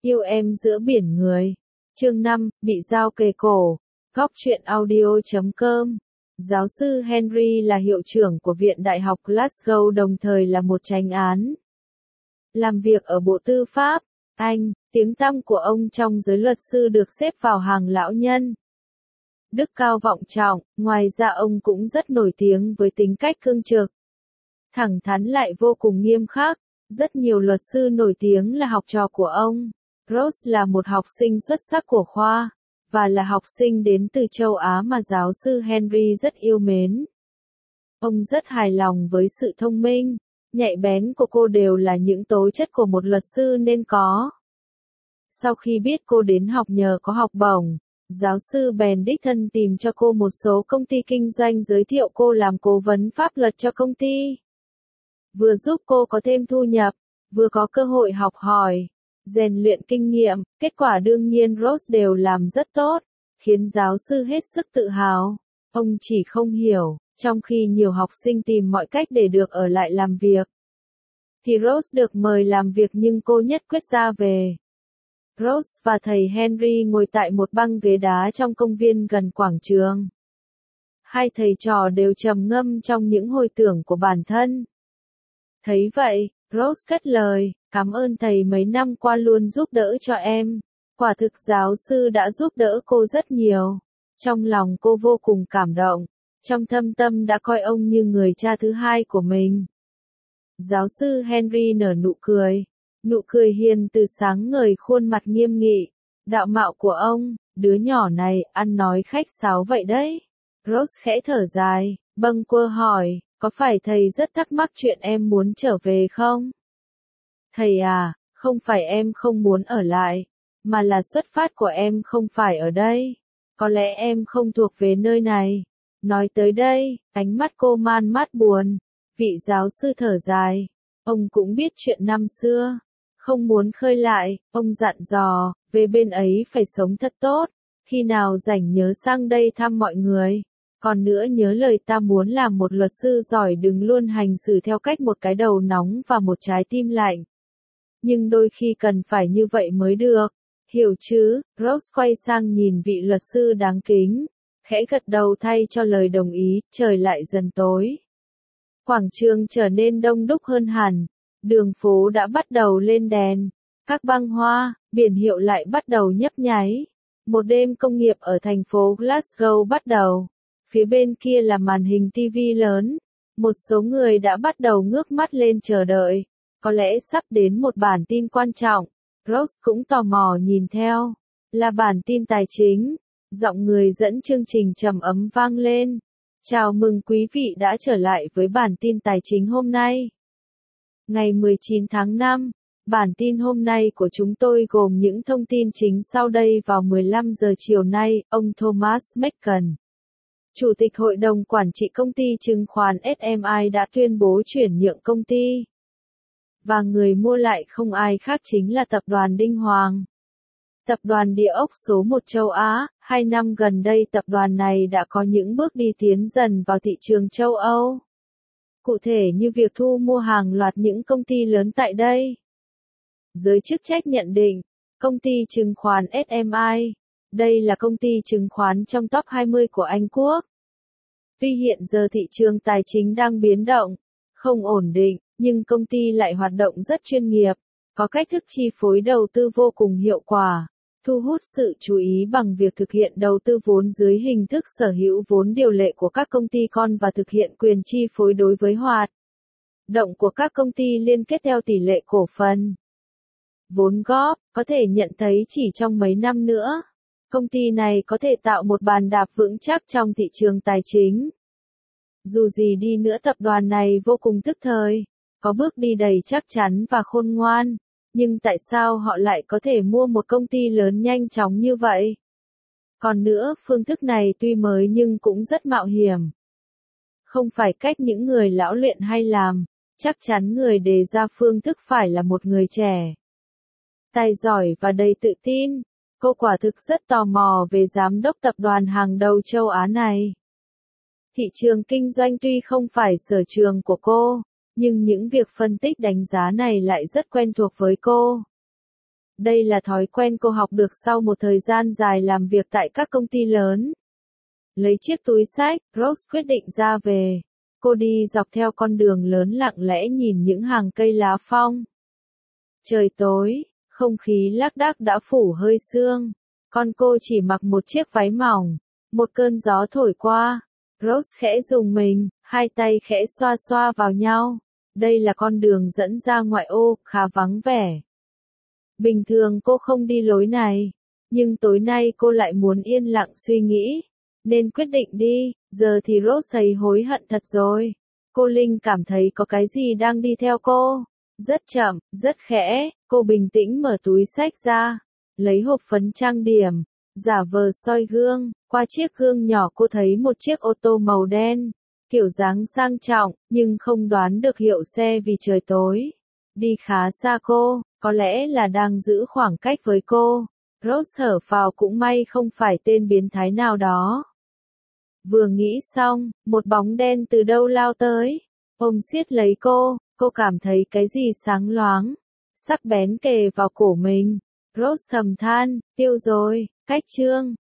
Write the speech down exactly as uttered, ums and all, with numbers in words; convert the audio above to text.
Yêu em giữa biển người. Chương năm, bị dao kề cổ. Góc truyện audio chấm com. Giáo sư Henry là hiệu trưởng của Viện Đại học Glasgow, đồng thời là một chánh án. Làm việc ở Bộ Tư pháp, Anh, tiếng tăm của ông trong giới luật sư được xếp vào hàng lão nhân. Đức cao vọng trọng, ngoài ra ông cũng rất nổi tiếng với tính cách cương trực, thẳng thắn lại vô cùng nghiêm khắc. Rất nhiều luật sư nổi tiếng là học trò của ông. Rose là một học sinh xuất sắc của khoa, và là học sinh đến từ châu Á mà giáo sư Henry rất yêu mến. Ông rất hài lòng với sự thông minh, nhạy bén của cô, đều là những tố chất của một luật sư nên có. Sau khi biết cô đến học nhờ có học bổng, giáo sư bèn đích thân tìm cho cô một số công ty kinh doanh, giới thiệu cô làm cố vấn pháp luật cho công ty. Vừa giúp cô có thêm thu nhập, vừa có cơ hội học hỏi, rèn luyện kinh nghiệm. Kết quả đương nhiên Rose đều làm rất tốt, khiến giáo sư hết sức tự hào. Ông chỉ không hiểu, trong khi nhiều học sinh tìm mọi cách để được ở lại làm việc, thì Rose được mời làm việc nhưng cô nhất quyết ra về. Rose và thầy Henry ngồi tại một băng ghế đá trong công viên gần quảng trường. Hai thầy trò đều trầm ngâm trong những hồi tưởng của bản thân. Thấy vậy, Rose cất lời, cảm ơn thầy mấy năm qua luôn giúp đỡ cho em. Quả thực giáo sư đã giúp đỡ cô rất nhiều. Trong lòng cô vô cùng cảm động, trong thâm tâm đã coi ông như người cha thứ hai của mình. Giáo sư Henry nở nụ cười, nụ cười hiền từ sáng ngời khuôn mặt nghiêm nghị. Đạo mạo của ông, đứa nhỏ này, ăn nói khách sáo vậy đấy. Rose khẽ thở dài, bâng quơ hỏi, có phải thầy rất thắc mắc chuyện em muốn trở về không? Thầy à, không phải em không muốn ở lại, mà là xuất phát của em không phải ở đây. Có lẽ em không thuộc về nơi này. Nói tới đây, ánh mắt cô man mát buồn. Vị giáo sư thở dài. Ông cũng biết chuyện năm xưa, không muốn khơi lại. Ông dặn dò, về bên ấy phải sống thật tốt. Khi nào rảnh nhớ sang đây thăm mọi người. Còn nữa nhớ lời ta, muốn làm một luật sư giỏi đừng luôn hành xử theo cách một cái đầu nóng và một trái tim lạnh. Nhưng đôi khi cần phải như vậy mới được. Hiểu chứ? Rose quay sang nhìn vị luật sư đáng kính, khẽ gật đầu thay cho lời đồng ý. Trời lại dần tối. Quảng trường trở nên đông đúc hơn hẳn. Đường phố đã bắt đầu lên đèn. Các băng hoa, biển hiệu lại bắt đầu nhấp nháy. Một đêm công nghiệp ở thành phố Glasgow bắt đầu. Phía bên kia là màn hình ti vi lớn. Một số người đã bắt đầu ngước mắt lên chờ đợi. Có lẽ sắp đến một bản tin quan trọng. Rose cũng tò mò nhìn theo. Là bản tin tài chính. Giọng người dẫn chương trình trầm ấm vang lên. Chào mừng quý vị đã trở lại với bản tin tài chính hôm nay. Ngày mười chín tháng năm, bản tin hôm nay của chúng tôi gồm những thông tin chính sau đây. Vào mười lăm giờ chiều nay, ông Thomas Mecken, Chủ tịch Hội đồng Quản trị công ty chứng khoán ét em i đã tuyên bố chuyển nhượng công ty. Và người mua lại không ai khác chính là tập đoàn Đinh Hoàng. Tập đoàn địa ốc số một châu Á. Hai năm gần đây tập đoàn này đã có những bước đi tiến dần vào thị trường châu Âu. Cụ thể như việc thu mua hàng loạt những công ty lớn tại đây. Giới chức trách nhận định, công ty chứng khoán ét em i, đây là công ty chứng khoán trong top hai mươi của Anh Quốc. Tuy hiện giờ thị trường tài chính đang biến động, không ổn định, nhưng công ty lại hoạt động rất chuyên nghiệp, có cách thức chi phối đầu tư vô cùng hiệu quả, thu hút sự chú ý bằng việc thực hiện đầu tư vốn dưới hình thức sở hữu vốn điều lệ của các công ty con và thực hiện quyền chi phối đối với hoạt động của các công ty liên kết theo tỷ lệ cổ phần. Vốn góp, có thể nhận thấy chỉ trong mấy năm nữa, công ty này có thể tạo một bàn đạp vững chắc trong thị trường tài chính. Dù gì đi nữa tập đoàn này vô cùng tức thời, có bước đi đầy chắc chắn và khôn ngoan, nhưng tại sao họ lại có thể mua một công ty lớn nhanh chóng như vậy? Còn nữa, phương thức này tuy mới nhưng cũng rất mạo hiểm. Không phải cách những người lão luyện hay làm, chắc chắn người đề ra phương thức phải là một người trẻ, tài giỏi và đầy tự tin. Cô quả thực rất tò mò về giám đốc tập đoàn hàng đầu châu Á này. Thị trường kinh doanh tuy không phải sở trường của cô, nhưng những việc phân tích đánh giá này lại rất quen thuộc với cô. Đây là thói quen cô học được sau một thời gian dài làm việc tại các công ty lớn. Lấy chiếc túi xách, Rose quyết định ra về. Cô đi dọc theo con đường lớn lặng lẽ nhìn những hàng cây lá phong. Trời tối, không khí lác đác đã phủ hơi sương. Con cô chỉ mặc một chiếc váy mỏng. Một cơn gió thổi qua. Rose khẽ rùng mình, hai tay khẽ xoa xoa vào nhau. Đây là con đường dẫn ra ngoại ô, khá vắng vẻ. Bình thường cô không đi lối này. Nhưng tối nay cô lại muốn yên lặng suy nghĩ. Nên quyết định đi, giờ thì Rose thấy hối hận thật rồi. Cô Linh cảm thấy có cái gì đang đi theo cô. Rất chậm, rất khẽ, cô bình tĩnh mở túi xách ra. Lấy hộp phấn trang điểm, giả vờ soi gương. Qua chiếc gương nhỏ cô thấy một chiếc ô tô màu đen. Kiểu dáng sang trọng, nhưng không đoán được hiệu xe vì trời tối. Đi khá xa cô, có lẽ là đang giữ khoảng cách với cô. Rose thở phào cũng may không phải tên biến thái nào đó. Vừa nghĩ xong, một bóng đen từ đâu lao tới, ôm siết lấy cô, cô cảm thấy cái gì sáng loáng, sắc bén kề vào cổ mình. Rose thầm than, tiêu rồi, cách chương.